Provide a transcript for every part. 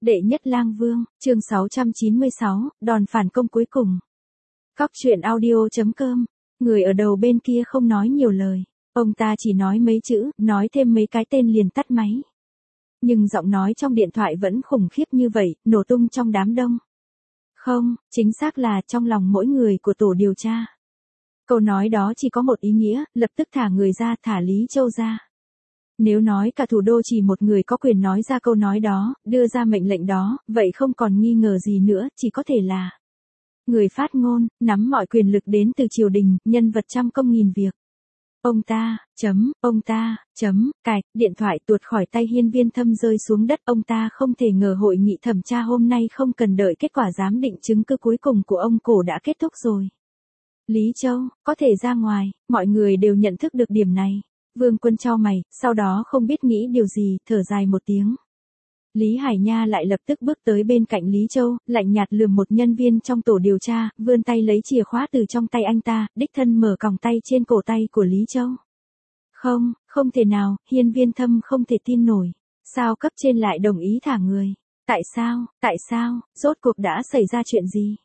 Đệ nhất lang vương, chương 696, đòn phản công cuối cùng. Cóc truyện audio.com, người ở đầu bên kia không nói nhiều lời. Ông ta chỉ nói mấy chữ, nói thêm mấy cái tên liền tắt máy. Nhưng giọng nói trong điện thoại vẫn khủng khiếp như vậy, nổ tung trong đám đông. Không, chính xác là trong lòng mỗi người của tổ điều tra. Câu nói đó chỉ có một ý nghĩa, lập tức thả người ra, thả Lý Châu ra. Nếu nói cả thủ đô chỉ một người có quyền nói ra câu nói đó, đưa ra mệnh lệnh đó, vậy không còn nghi ngờ gì nữa, chỉ có thể là người phát ngôn, nắm mọi quyền lực đến từ triều đình, nhân vật trăm công nghìn việc. Ông ta, cạch, điện thoại tuột khỏi tay Hiên Viên Thâm rơi xuống đất. Ông ta không thể ngờ hội nghị thẩm tra hôm nay không cần đợi kết quả giám định chứng cứ cuối cùng của ông Cổ đã kết thúc rồi. Lý Châu, có thể ra ngoài, mọi người đều nhận thức được điểm này. Vương Quân chau mày, sau đó không biết nghĩ điều gì, thở dài một tiếng. Lý Hải Nha lại lập tức bước tới bên cạnh Lý Châu, lạnh nhạt lườm một nhân viên trong tổ điều tra, vươn tay lấy chìa khóa từ trong tay anh ta, đích thân mở còng tay trên cổ tay của Lý Châu. Không thể nào, Hiên Viên Thâm không thể tin nổi. Sao cấp trên lại đồng ý thả người? Tại sao, rốt cuộc đã xảy ra chuyện gì?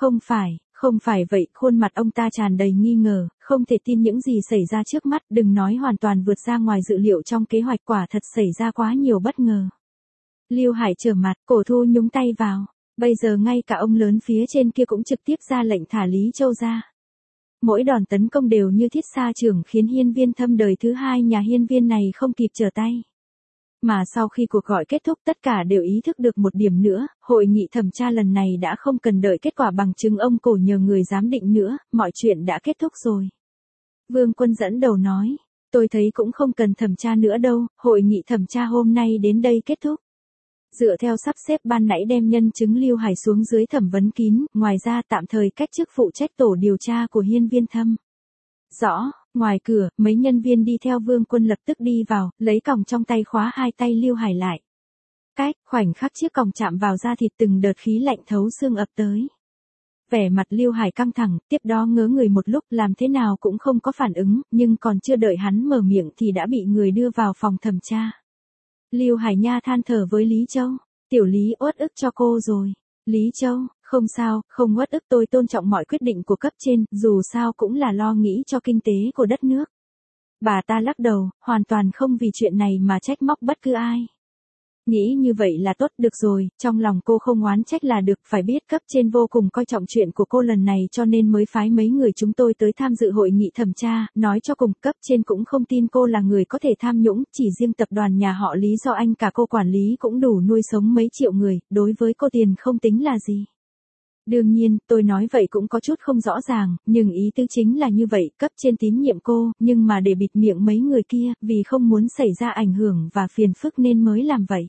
Không phải vậy, khuôn mặt ông ta tràn đầy nghi ngờ, không thể tin những gì xảy ra trước mắt, đừng nói hoàn toàn vượt ra ngoài dự liệu trong kế hoạch, quả thật xảy ra quá nhiều bất ngờ. Lưu Hải trở mặt, Cổ Thu nhúng tay vào, bây giờ ngay cả ông lớn phía trên kia cũng trực tiếp ra lệnh thả Lý Châu ra. Mỗi đòn tấn công đều như thiết sa chưởng khiến Hiên Viên Thâm đời thứ hai nhà Hiên Viên này không kịp trở tay. Mà sau khi cuộc gọi kết thúc tất cả đều ý thức được một điểm nữa, hội nghị thẩm tra lần này đã không cần đợi kết quả bằng chứng ông Cổ nhờ người giám định nữa, mọi chuyện đã kết thúc rồi. Vương Quân dẫn đầu nói, tôi thấy cũng không cần thẩm tra nữa đâu, hội nghị thẩm tra hôm nay đến đây kết thúc. Dựa theo sắp xếp ban nãy đem nhân chứng Lưu Hải xuống dưới thẩm vấn kín, ngoài ra tạm thời cách chức phụ trách tổ điều tra của Hiên Viên Thâm. Rõ, ngoài cửa, mấy nhân viên đi theo Vương Quân lập tức đi vào, lấy còng trong tay khóa hai tay Lưu Hải lại. Khoảnh khắc chiếc còng chạm vào da thịt từng đợt khí lạnh thấu xương ập tới. Vẻ mặt Lưu Hải căng thẳng, tiếp đó ngớ người một lúc làm thế nào cũng không có phản ứng, nhưng còn chưa đợi hắn mở miệng thì đã bị người đưa vào phòng thẩm tra. Lưu Hải Nha than thở với Lý Châu, tiểu Lý uất ức cho cô rồi. Lý Châu, không sao, không uất ức, tôi tôn trọng mọi quyết định của cấp trên, dù sao cũng là lo nghĩ cho kinh tế của đất nước. Bà ta lắc đầu, hoàn toàn không vì chuyện này mà trách móc bất cứ ai. Nghĩ như vậy là tốt, được rồi, trong lòng cô không oán trách là được, phải biết cấp trên vô cùng coi trọng chuyện của cô lần này cho nên mới phái mấy người chúng tôi tới tham dự hội nghị thẩm tra, nói cho cùng cấp trên cũng không tin cô là người có thể tham nhũng, chỉ riêng tập đoàn nhà họ Lý do anh cả cô quản lý cũng đủ nuôi sống mấy triệu người, đối với cô tiền không tính là gì. Đương nhiên, tôi nói vậy cũng có chút không rõ ràng, nhưng ý tứ chính là như vậy, cấp trên tín nhiệm cô, nhưng mà để bịt miệng mấy người kia, vì không muốn xảy ra ảnh hưởng và phiền phức nên mới làm vậy.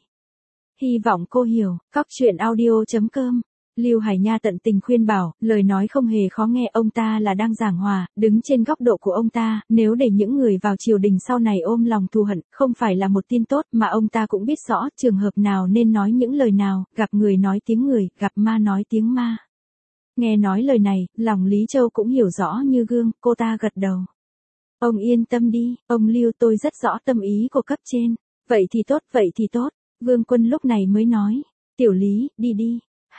Hy vọng cô hiểu. Cóc truyện audio.com. Lưu Hải Nha tận tình khuyên bảo, lời nói không hề khó nghe, ông ta là đang giảng hòa, đứng trên góc độ của ông ta, nếu để những người vào triều đình sau này ôm lòng thù hận, không phải là một tin tốt, mà ông ta cũng biết rõ trường hợp nào nên nói những lời nào, gặp người nói tiếng người, gặp ma nói tiếng ma. Nghe nói lời này, lòng Lý Châu cũng hiểu rõ như gương, cô ta gật đầu. Ông yên tâm đi, ông Lưu, tôi rất rõ tâm ý của cấp trên. Vậy thì tốt. Vương Quân lúc này mới nói, tiểu Lý, đi.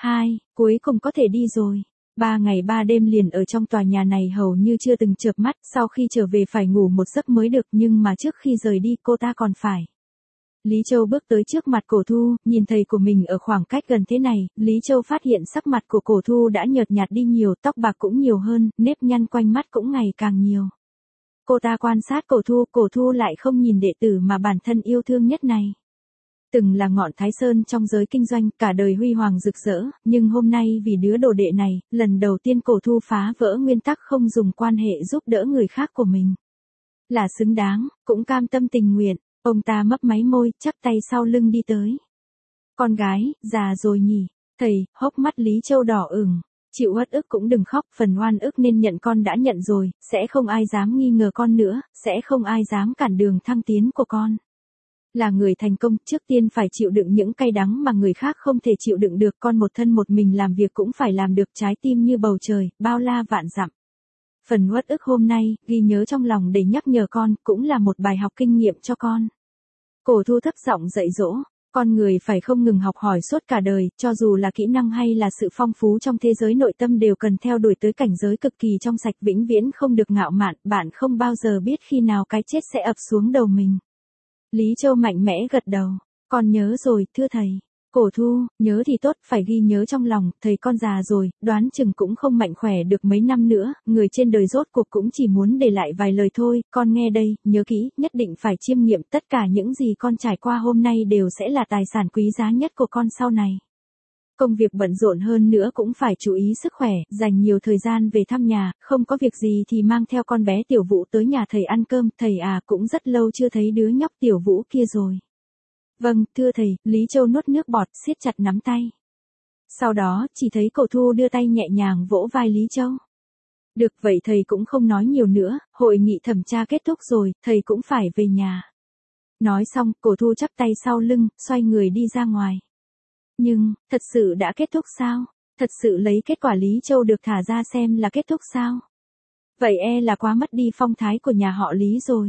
Cuối cùng có thể đi rồi. 3 ngày 3 đêm liền ở trong tòa nhà này hầu như chưa từng chợp mắt, sau khi trở về phải ngủ một giấc mới được, nhưng mà trước khi rời đi cô ta còn phải. Lý Châu bước tới trước mặt Cổ Thu, nhìn thầy của mình ở khoảng cách gần thế này, Lý Châu phát hiện sắc mặt của Cổ Thu đã nhợt nhạt đi nhiều, tóc bạc cũng nhiều hơn, nếp nhăn quanh mắt cũng ngày càng nhiều. Cô ta quan sát Cổ Thu lại không nhìn đệ tử mà bản thân yêu thương nhất này. Từng là ngọn Thái Sơn trong giới kinh doanh, cả đời huy hoàng rực rỡ, nhưng hôm nay vì đứa đồ đệ này, lần đầu tiên Cổ Thu phá vỡ nguyên tắc không dùng quan hệ giúp đỡ người khác của mình. Là xứng đáng, cũng cam tâm tình nguyện, ông ta mấp máy môi, chắp tay sau lưng đi tới. Con gái, già rồi nhỉ, thầy, hốc mắt Lý Châu đỏ ửng, chịu uất ức cũng đừng khóc, phần oan ức nên nhận con đã nhận rồi, sẽ không ai dám nghi ngờ con nữa, sẽ không ai dám cản đường thăng tiến của con. Là người thành công, trước tiên phải chịu đựng những cay đắng mà người khác không thể chịu đựng được, con một thân một mình làm việc cũng phải làm được, trái tim như bầu trời, bao la vạn dặm. Phần uất ức hôm nay, ghi nhớ trong lòng để nhắc nhở con, cũng là một bài học kinh nghiệm cho con. Cổ Thu thấp giọng dạy dỗ, Con người phải không ngừng học hỏi suốt cả đời, cho dù là kỹ năng hay là sự phong phú trong thế giới nội tâm đều cần theo đuổi tới cảnh giới cực kỳ trong sạch, vĩnh viễn không được ngạo mạn, bạn không bao giờ biết khi nào cái chết sẽ ập xuống đầu mình. Lý Châu mạnh mẽ gật đầu. Con nhớ rồi, thưa thầy. Cổ Thu, nhớ thì tốt, phải ghi nhớ trong lòng, thầy con già rồi, đoán chừng cũng không mạnh khỏe được mấy năm nữa, người trên đời rốt cuộc cũng chỉ muốn để lại vài lời thôi, con nghe đây, nhớ kỹ, nhất định phải chiêm nghiệm, tất cả những gì con trải qua hôm nay đều sẽ là tài sản quý giá nhất của con sau này. Công việc bận rộn hơn nữa cũng phải chú ý sức khỏe, dành nhiều thời gian về thăm nhà, không có việc gì thì mang theo con bé Tiểu Vũ tới nhà thầy ăn cơm, thầy à cũng rất lâu chưa thấy đứa nhóc Tiểu Vũ kia rồi. Vâng, thưa thầy, Lý Châu nuốt nước bọt, siết chặt nắm tay. Sau đó, chỉ thấy Cổ Thu đưa tay nhẹ nhàng vỗ vai Lý Châu. Được vậy thầy cũng không nói nhiều nữa, hội nghị thẩm tra kết thúc rồi, thầy cũng phải về nhà. Nói xong, Cổ Thu chắp tay sau lưng, xoay người đi ra ngoài. Nhưng, thật sự đã kết thúc sao? Thật sự lấy kết quả Lý Châu được thả ra xem là kết thúc sao? Vậy là quá mất đi phong thái của nhà họ Lý rồi.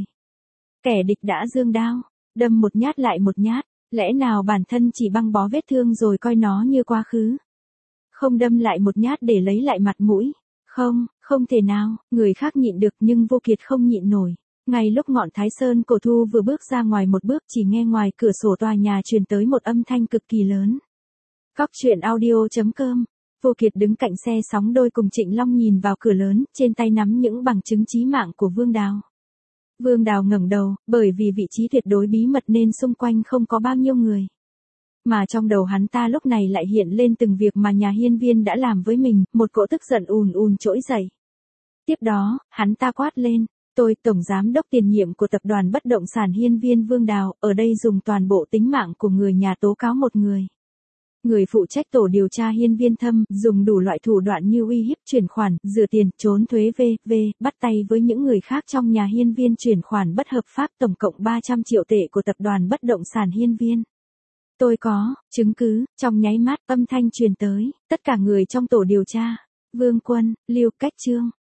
Kẻ địch đã giương đao, đâm một nhát lại một nhát, lẽ nào bản thân chỉ băng bó vết thương rồi coi nó như quá khứ? Không đâm lại một nhát để lấy lại mặt mũi? Không, không thể nào, người khác nhịn được nhưng Vô Kiệt không nhịn nổi. Ngay lúc ngọn Thái Sơn, Cổ Thu vừa bước ra ngoài một bước, chỉ nghe ngoài cửa sổ tòa nhà truyền tới một âm thanh cực kỳ lớn. Cóc truyện audio.com. Vô Kiệt đứng cạnh xe sóng đôi cùng Trịnh Long nhìn vào cửa lớn, trên tay nắm những bằng chứng chí mạng của Vương Đào. Vương Đào ngẩng đầu, bởi vì vị trí tuyệt đối bí mật nên xung quanh không có bao nhiêu người. Mà trong đầu hắn ta lúc này lại hiện lên từng việc mà nhà hiên viên đã làm với mình, một cỗ tức giận ùn ùn trỗi dậy. Tiếp đó, hắn ta quát lên, tôi, Tổng Giám đốc tiền nhiệm của tập đoàn bất động sản hiên viên Vương Đào, ở đây dùng toàn bộ tính mạng của người nhà tố cáo một người. Người phụ trách tổ điều tra hiên viên Thâm, dùng đủ loại thủ đoạn như uy hiếp chuyển khoản, rửa tiền, trốn thuế v.v., bắt tay với những người khác trong nhà hiên viên chuyển khoản bất hợp pháp tổng cộng 300 triệu tệ của tập đoàn bất động sản hiên viên. Tôi có chứng cứ. Trong nháy mắt, âm thanh truyền tới, tất cả người trong tổ điều tra. Vương Quân, Lưu Cách Trương,